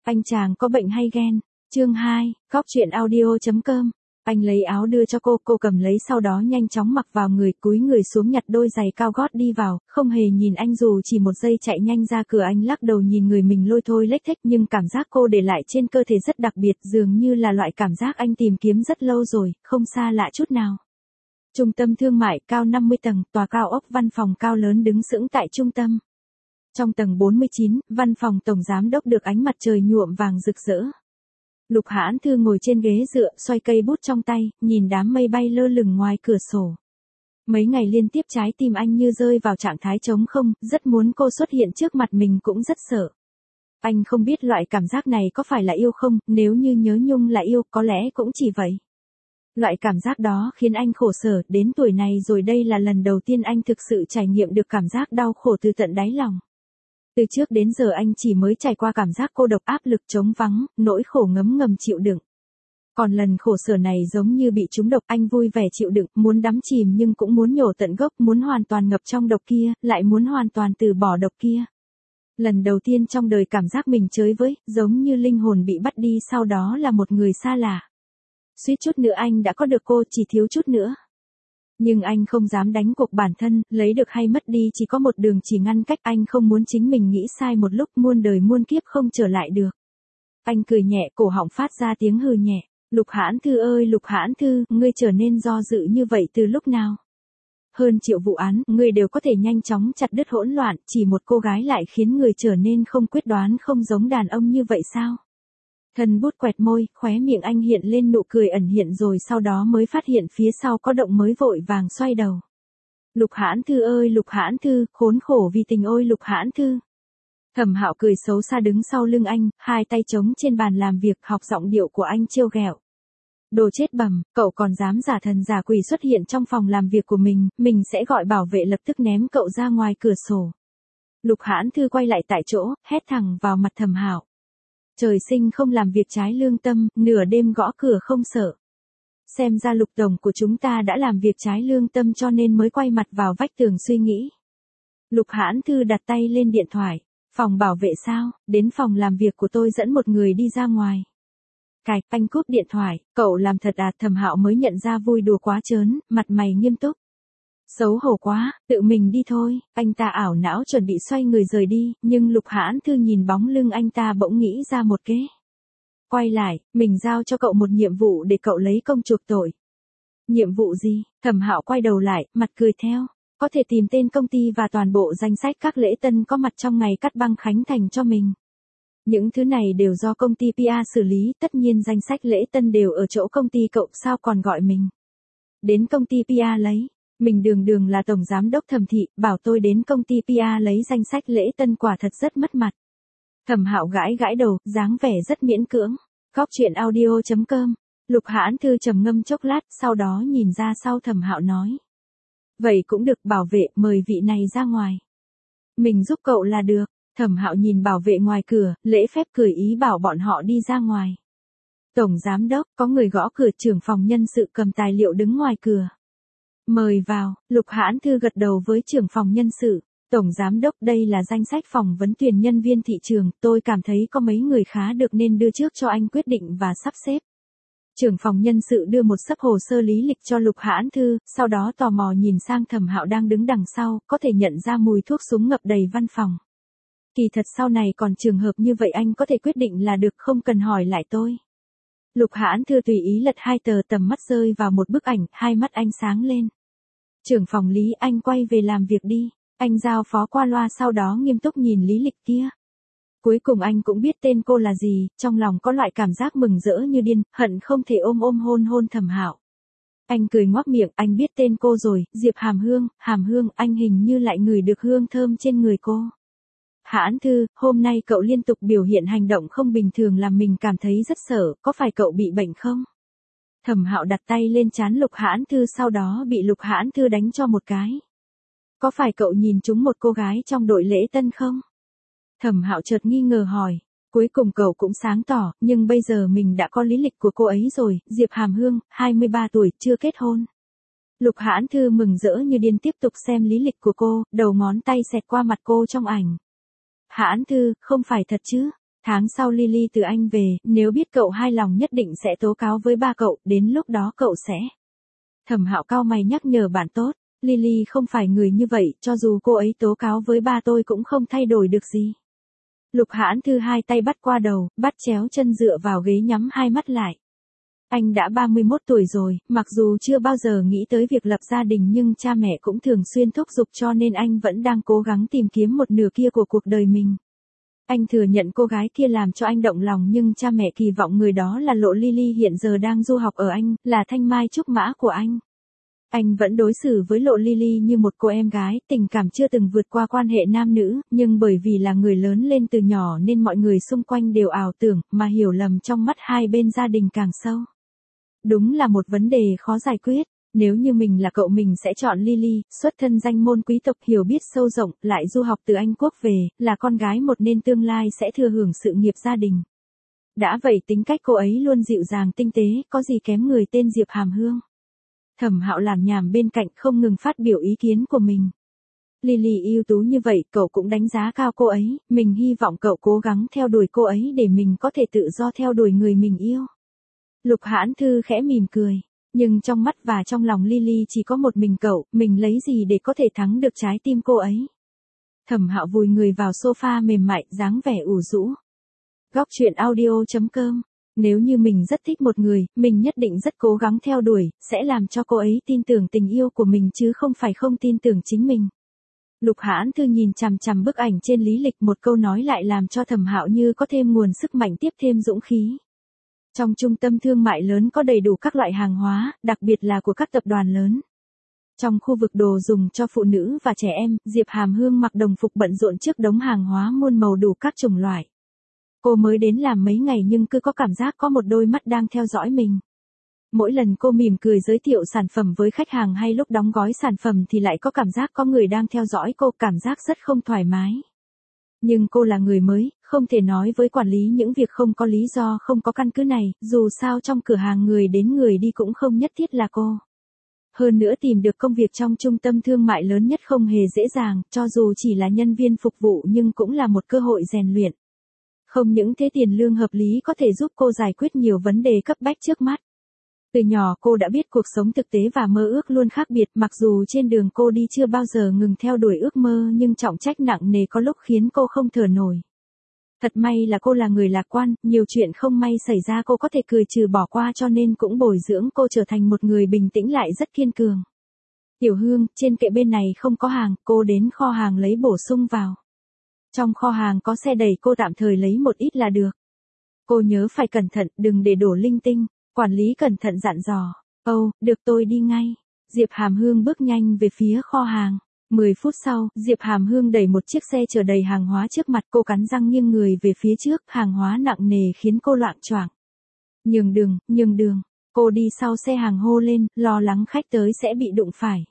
Anh chàng có bệnh hay ghen? Chương 2, Cóc truyện audio.com. Anh lấy áo đưa cho cô cầm lấy sau đó nhanh chóng mặc vào người, cúi người xuống nhặt đôi giày cao gót đi vào, không hề nhìn anh dù chỉ một giây chạy nhanh ra cửa. Anh lắc đầu nhìn người mình lôi thôi lếch thếch, nhưng cảm giác cô để lại trên cơ thể rất đặc biệt, dường như là loại cảm giác anh tìm kiếm rất lâu rồi, không xa lạ chút nào. Trung tâm thương mại cao 50 tầng, tòa cao ốc văn phòng cao lớn đứng sững tại trung tâm. Trong tầng 49, văn phòng tổng giám đốc được ánh mặt trời nhuộm vàng rực rỡ. Lục Hãn Thư ngồi trên ghế dựa, xoay cây bút trong tay, nhìn đám mây bay lơ lửng ngoài cửa sổ. Mấy ngày liên tiếp trái tim anh như rơi vào trạng thái trống không, rất muốn cô xuất hiện trước mặt mình cũng rất sợ. Anh không biết loại cảm giác này có phải là yêu không, nếu như nhớ nhung là yêu, có lẽ cũng chỉ vậy. Loại cảm giác đó khiến anh khổ sở, đến tuổi này rồi đây là lần đầu tiên anh thực sự trải nghiệm được cảm giác đau khổ từ tận đáy lòng. Từ trước đến giờ anh chỉ mới trải qua cảm giác cô độc, áp lực, trống vắng, nỗi khổ ngấm ngầm chịu đựng. Còn lần khổ sở này giống như bị trúng độc, anh vui vẻ chịu đựng, muốn đắm chìm nhưng cũng muốn nhổ tận gốc, muốn hoàn toàn ngập trong độc kia, lại muốn hoàn toàn từ bỏ độc kia. Lần đầu tiên trong đời cảm giác mình chơi với, giống như linh hồn bị bắt đi, sau đó là một người xa lạ. Suýt chút nữa anh đã có được cô, chỉ thiếu chút nữa. Nhưng anh không dám đánh cuộc bản thân, lấy được hay mất đi chỉ có một đường chỉ ngăn cách, anh không muốn chính mình nghĩ sai một lúc muôn đời muôn kiếp không trở lại được. Anh cười nhẹ, cổ họng phát ra tiếng hừ nhẹ. Lục Hãn Thư ơi Lục Hãn Thư, ngươi trở nên do dự như vậy từ lúc nào? Hơn triệu vụ án, ngươi đều có thể nhanh chóng chặt đứt hỗn loạn, chỉ một cô gái lại khiến người trở nên không quyết đoán, không giống đàn ông như vậy sao? Thân bút quẹt môi, khóe miệng anh hiện lên nụ cười ẩn hiện rồi sau đó mới phát hiện phía sau có động mới vội vàng xoay đầu. Lục Hãn Thư ơi Lục Hãn Thư, khốn khổ vì tình ôi Lục Hãn Thư. Thẩm Hạo cười xấu xa đứng sau lưng anh, hai tay trống trên bàn làm việc, học giọng điệu của anh trêu ghẹo. Đồ chết bẩm, cậu còn dám giả thần giả quỷ xuất hiện trong phòng làm việc của mình sẽ gọi bảo vệ lập tức ném cậu ra ngoài cửa sổ. Lục Hãn Thư quay lại tại chỗ, hét thẳng vào mặt Thẩm Hạo. Trời sinh không làm việc trái lương tâm, nửa đêm gõ cửa không sợ. Xem ra Lục tổng của chúng ta đã làm việc trái lương tâm cho nên mới quay mặt vào vách tường suy nghĩ. Lục Hãn Thư đặt tay lên điện thoại. Phòng bảo vệ sao, đến phòng làm việc của tôi dẫn một người đi ra ngoài. Cạch, anh cúp điện thoại, cậu làm thật à? Thẩm Hạo mới nhận ra vui đùa quá trớn, mặt mày nghiêm túc. Xấu hổ quá, tự mình đi thôi, anh ta ảo não chuẩn bị xoay người rời đi, nhưng Lục Hãn Thư nhìn bóng lưng anh ta bỗng nghĩ ra một kế. Quay lại, mình giao cho cậu một nhiệm vụ để cậu lấy công chuộc tội. Nhiệm vụ gì? Thẩm Hạo quay đầu lại, mặt cười theo. Có thể tìm tên công ty và toàn bộ danh sách các lễ tân có mặt trong ngày cắt băng khánh thành cho mình. Những thứ này đều do công ty PR xử lý, tất nhiên danh sách lễ tân đều ở chỗ công ty cậu, sao còn gọi mình. Đến công ty PR lấy, mình đường là tổng giám đốc Thẩm thị, bảo tôi đến công ty PR lấy danh sách lễ tân quả thật rất mất mặt. Thẩm Hạo gãi đầu, dáng vẻ rất miễn cưỡng. Cóc truyện audio.com. Lục Hãn Thư trầm ngâm chốc lát, sau đó nhìn ra sau Thẩm Hạo nói. Vậy cũng được, bảo vệ, mời vị này ra ngoài. Mình giúp cậu là được. Thẩm Hạo nhìn bảo vệ ngoài cửa, lễ phép cười ý bảo bọn họ đi ra ngoài. Tổng giám đốc, có người gõ cửa, trưởng phòng nhân sự cầm tài liệu đứng ngoài cửa. Mời vào, Lục Hãn Thư gật đầu với trưởng phòng nhân sự. Tổng giám đốc, đây là danh sách phỏng vấn tuyển nhân viên thị trường, tôi cảm thấy có mấy người khá được nên đưa trước cho anh quyết định và sắp xếp. Trưởng phòng nhân sự đưa một xấp hồ sơ lý lịch cho Lục Hãn Thư, sau đó tò mò nhìn sang Thẩm Hạo đang đứng đằng sau, có thể nhận ra mùi thuốc súng ngập đầy văn phòng. Kỳ thật sau này còn trường hợp như vậy anh có thể quyết định là được, không cần hỏi lại tôi. Lục Hãn Thư tùy ý lật hai tờ, tầm mắt rơi vào một bức ảnh, hai mắt anh sáng lên. Trưởng phòng Lý, anh quay về làm việc đi. Anh giao phó qua loa, sau đó nghiêm túc nhìn lý lịch kia. Cuối cùng anh cũng biết tên cô là gì, trong lòng có loại cảm giác mừng rỡ như điên, hận không thể ôm hôn Thẩm Hạo. Anh cười ngoác miệng, anh biết tên cô rồi, Diệp Hàm Hương, anh hình như lại ngửi được hương thơm trên người cô. Hãn Thư, hôm nay cậu liên tục biểu hiện hành động không bình thường làm mình cảm thấy rất sợ, có phải cậu bị bệnh không? Thẩm Hạo đặt tay lên trán Lục Hãn Thư, sau đó bị Lục Hãn Thư đánh cho một cái. Có phải cậu nhìn trúng một cô gái trong đội lễ tân không? Thẩm Hạo chợt nghi ngờ hỏi. Cuối cùng cậu cũng sáng tỏ, nhưng bây giờ mình đã có lý lịch của cô ấy rồi, Diệp Hàm Hương, 23 tuổi, chưa kết hôn. Lục Hãn Thư mừng rỡ như điên tiếp tục xem lý lịch của cô, đầu ngón tay xẹt qua mặt cô trong ảnh. Hãn Thư, không phải thật chứ? Tháng sau Lily từ Anh về, nếu biết cậu hai lòng nhất định sẽ tố cáo với ba cậu, đến lúc đó cậu sẽ. Thẩm Hạo cau mày nhắc nhở bạn tốt, Lily không phải người như vậy, cho dù cô ấy tố cáo với ba tôi cũng không thay đổi được gì. Lục Hãn Thư hai tay bắt qua đầu, bắt chéo chân dựa vào ghế nhắm hai mắt lại. Anh đã 31 tuổi rồi, mặc dù chưa bao giờ nghĩ tới việc lập gia đình nhưng cha mẹ cũng thường xuyên thúc giục cho nên anh vẫn đang cố gắng tìm kiếm một nửa kia của cuộc đời mình. Anh thừa nhận cô gái kia làm cho anh động lòng nhưng cha mẹ kỳ vọng người đó là Lộ Lily hiện giờ đang du học ở Anh, là thanh mai trúc mã của anh. Anh vẫn đối xử với Lộ Lily như một cô em gái, tình cảm chưa từng vượt qua quan hệ nam nữ, nhưng bởi vì là người lớn lên từ nhỏ nên mọi người xung quanh đều ảo tưởng, mà hiểu lầm trong mắt hai bên gia đình càng sâu. Đúng là một vấn đề khó giải quyết. Nếu như mình là cậu mình sẽ chọn Lily, xuất thân danh môn quý tộc hiểu biết sâu rộng, lại du học từ Anh Quốc về, là con gái một nên tương lai sẽ thừa hưởng sự nghiệp gia đình. Đã vậy tính cách cô ấy luôn dịu dàng tinh tế, có gì kém người tên Diệp Hàm Hương. Thẩm Hạo làm nhảm bên cạnh không ngừng phát biểu ý kiến của mình. Lily ưu tú như vậy, cậu cũng đánh giá cao cô ấy, mình hy vọng cậu cố gắng theo đuổi cô ấy để mình có thể tự do theo đuổi người mình yêu. Lục Hãn Thư khẽ mỉm cười. Nhưng trong mắt và trong lòng Lily chỉ có một mình cậu, mình lấy gì để có thể thắng được trái tim cô ấy. Thẩm Hạo vùi người vào sofa mềm mại, dáng vẻ ủ rũ. Góc truyện audio.com. Nếu như mình rất thích một người, mình nhất định rất cố gắng theo đuổi, sẽ làm cho cô ấy tin tưởng tình yêu của mình chứ không phải không tin tưởng chính mình. Lục Hãn Thư nhìn chằm chằm bức ảnh trên lý lịch, một câu nói lại làm cho Thẩm Hạo như có thêm nguồn sức mạnh tiếp thêm dũng khí. Trong trung tâm thương mại lớn có đầy đủ các loại hàng hóa, đặc biệt là của các tập đoàn lớn. Trong khu vực đồ dùng cho phụ nữ và trẻ em, Diệp Hàm Hương mặc đồng phục bận rộn trước đống hàng hóa muôn màu đủ các chủng loại. Cô mới đến làm mấy ngày nhưng cứ có cảm giác có một đôi mắt đang theo dõi mình. Mỗi lần cô mỉm cười giới thiệu sản phẩm với khách hàng hay lúc đóng gói sản phẩm thì lại có cảm giác có người đang theo dõi cô, cảm giác rất không thoải mái. Nhưng cô là người mới, không thể nói với quản lý những việc không có lý do không có căn cứ này, dù sao trong cửa hàng người đến người đi cũng không nhất thiết là cô. Hơn nữa tìm được công việc trong trung tâm thương mại lớn nhất không hề dễ dàng, cho dù chỉ là nhân viên phục vụ nhưng cũng là một cơ hội rèn luyện. Không những thế tiền lương hợp lý có thể giúp cô giải quyết nhiều vấn đề cấp bách trước mắt. Từ nhỏ cô đã biết cuộc sống thực tế và mơ ước luôn khác biệt, mặc dù trên đường cô đi chưa bao giờ ngừng theo đuổi ước mơ nhưng trọng trách nặng nề có lúc khiến cô không thở nổi. Thật may là cô là người lạc quan, nhiều chuyện không may xảy ra cô có thể cười trừ bỏ qua cho nên cũng bồi dưỡng cô trở thành một người bình tĩnh lại rất kiên cường. Tiểu Hương, trên kệ bên này không có hàng, cô đến kho hàng lấy bổ sung vào. Trong kho hàng có xe đẩy, cô tạm thời lấy một ít là được. Cô nhớ phải cẩn thận, đừng để đổ linh tinh. Quản lý cẩn thận dặn dò. Được tôi đi ngay. Diệp Hàm Hương bước nhanh về phía kho hàng. 10 phút sau, Diệp Hàm Hương đẩy một chiếc xe chở đầy hàng hóa trước mặt cô, cắn răng nghiêng người về phía trước, hàng hóa nặng nề khiến cô loạng choạng. Nhường đường. Cô đi sau xe hàng hô lên, lo lắng khách tới sẽ bị đụng phải.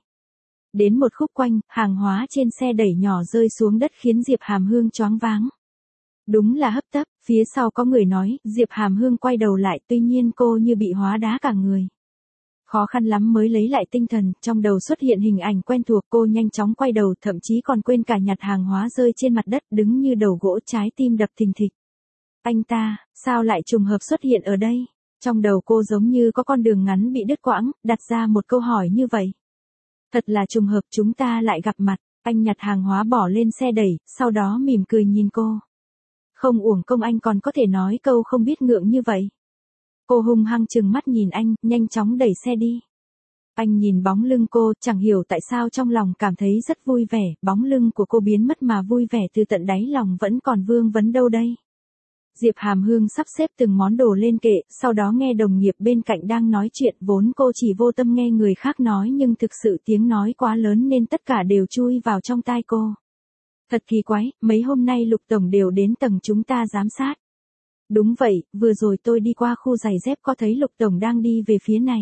Đến một khúc quanh, hàng hóa trên xe đẩy nhỏ rơi xuống đất khiến Diệp Hàm Hương choáng váng. Đúng là hấp tấp, phía sau có người nói, Diệp Hàm Hương quay đầu lại, tuy nhiên cô như bị hóa đá cả người. Khó khăn lắm mới lấy lại tinh thần, trong đầu xuất hiện hình ảnh quen thuộc, cô nhanh chóng quay đầu, thậm chí còn quên cả nhặt hàng hóa rơi trên mặt đất, đứng như đầu gỗ, trái tim đập thình thịch. Anh ta, sao lại trùng hợp xuất hiện ở đây? Trong đầu cô giống như có con đường ngắn bị đứt quãng, đặt ra một câu hỏi như vậy. Thật là trùng hợp chúng ta lại gặp mặt, anh nhặt hàng hóa bỏ lên xe đẩy, sau đó mỉm cười nhìn cô. Không uổng công anh còn có thể nói câu không biết ngượng như vậy. Cô hung hăng trừng mắt nhìn anh, nhanh chóng đẩy xe đi. Anh nhìn bóng lưng cô, chẳng hiểu tại sao trong lòng cảm thấy rất vui vẻ, bóng lưng của cô biến mất mà vui vẻ từ tận đáy lòng vẫn còn vương vấn đâu đây. Diệp Hàm Hương sắp xếp từng món đồ lên kệ, sau đó nghe đồng nghiệp bên cạnh đang nói chuyện, vốn cô chỉ vô tâm nghe người khác nói nhưng thực sự tiếng nói quá lớn nên tất cả đều chui vào trong tai cô. Thật kỳ quái, mấy hôm nay Lục Tổng đều đến tầng chúng ta giám sát. Đúng vậy, vừa rồi tôi đi qua khu giày dép có thấy Lục Tổng đang đi về phía này.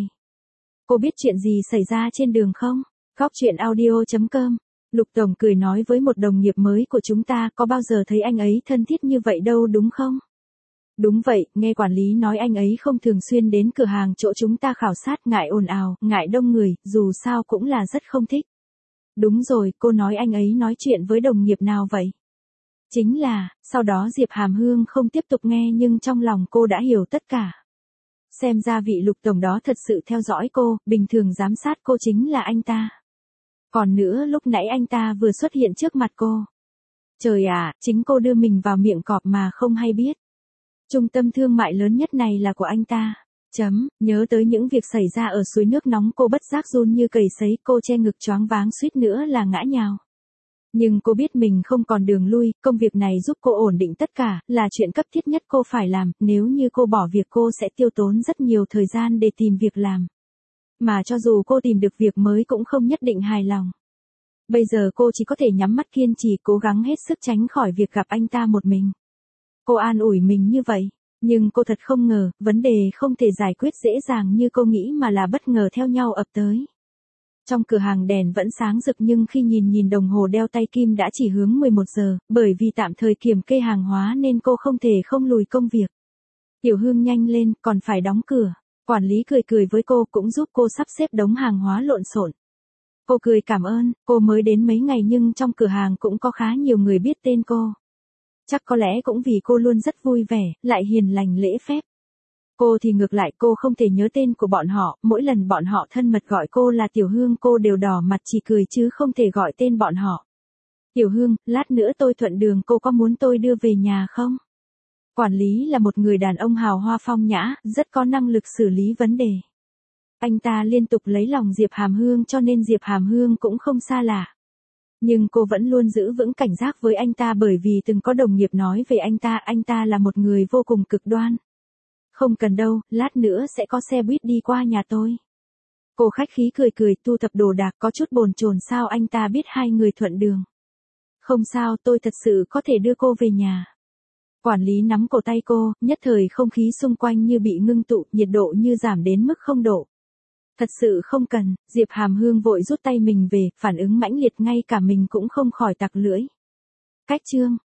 Cô biết chuyện gì xảy ra trên đường không? Góc truyện audio.com. Lục Tổng cười nói với một đồng nghiệp mới của chúng ta, có bao giờ thấy anh ấy thân thiết như vậy đâu đúng không? Đúng vậy, nghe quản lý nói anh ấy không thường xuyên đến cửa hàng chỗ chúng ta khảo sát, ngại ồn ào, ngại đông người, dù sao cũng là rất không thích. Đúng rồi, cô nói anh ấy nói chuyện với đồng nghiệp nào vậy? Chính là, sau đó Diệp Hàm Hương không tiếp tục nghe nhưng trong lòng cô đã hiểu tất cả. Xem ra vị Lục tổng đó thật sự theo dõi cô, bình thường giám sát cô chính là anh ta. Còn nữa lúc nãy anh ta vừa xuất hiện trước mặt cô. Trời ạ, chính cô đưa mình vào miệng cọp mà không hay biết. Trung tâm thương mại lớn nhất này là của anh ta. Nhớ tới những việc xảy ra ở suối nước nóng cô bất giác run như cầy sấy, cô che ngực choáng váng suýt nữa là ngã nhào. Nhưng cô biết mình không còn đường lui, công việc này giúp cô ổn định tất cả, là chuyện cấp thiết nhất cô phải làm, nếu như cô bỏ việc cô sẽ tiêu tốn rất nhiều thời gian để tìm việc làm. Mà cho dù cô tìm được việc mới cũng không nhất định hài lòng. Bây giờ cô chỉ có thể nhắm mắt kiên trì cố gắng hết sức tránh khỏi việc gặp anh ta một mình. Cô an ủi mình như vậy, nhưng cô thật không ngờ, vấn đề không thể giải quyết dễ dàng như cô nghĩ mà là bất ngờ theo nhau ập tới. Trong cửa hàng đèn vẫn sáng rực nhưng khi nhìn đồng hồ đeo tay kim đã chỉ hướng 11 giờ, bởi vì tạm thời kiểm kê hàng hóa nên cô không thể không lùi công việc. Tiểu Hương nhanh lên, còn phải đóng cửa. Quản lý cười với cô cũng giúp cô sắp xếp đống hàng hóa lộn xộn. Cô cười cảm ơn, cô mới đến mấy ngày nhưng trong cửa hàng cũng có khá nhiều người biết tên cô. Chắc có lẽ cũng vì cô luôn rất vui vẻ, lại hiền lành lễ phép. Cô thì ngược lại, cô không thể nhớ tên của bọn họ, mỗi lần bọn họ thân mật gọi cô là Tiểu Hương cô đều đỏ mặt chỉ cười chứ không thể gọi tên bọn họ. Tiểu Hương, lát nữa tôi thuận đường, cô có muốn tôi đưa về nhà không? Quản lý là một người đàn ông hào hoa phong nhã, rất có năng lực xử lý vấn đề. Anh ta liên tục lấy lòng Diệp Hàm Hương cho nên Diệp Hàm Hương cũng không xa lạ. Nhưng cô vẫn luôn giữ vững cảnh giác với anh ta bởi vì từng có đồng nghiệp nói về anh ta là một người vô cùng cực đoan. Không cần đâu, lát nữa sẽ có xe buýt đi qua nhà tôi. Cô khách khí cười thu thập đồ đạc có chút bồn chồn sao anh ta biết hai người thuận đường. Không sao, tôi thật sự có thể đưa cô về nhà. Quản lý nắm cổ tay cô, nhất thời không khí xung quanh như bị ngưng tụ, nhiệt độ như giảm đến mức 0 độ. Thật sự không cần, Diệp Hàm Hương vội rút tay mình về, phản ứng mãnh liệt ngay cả mình cũng không khỏi tặc lưỡi. Cách chương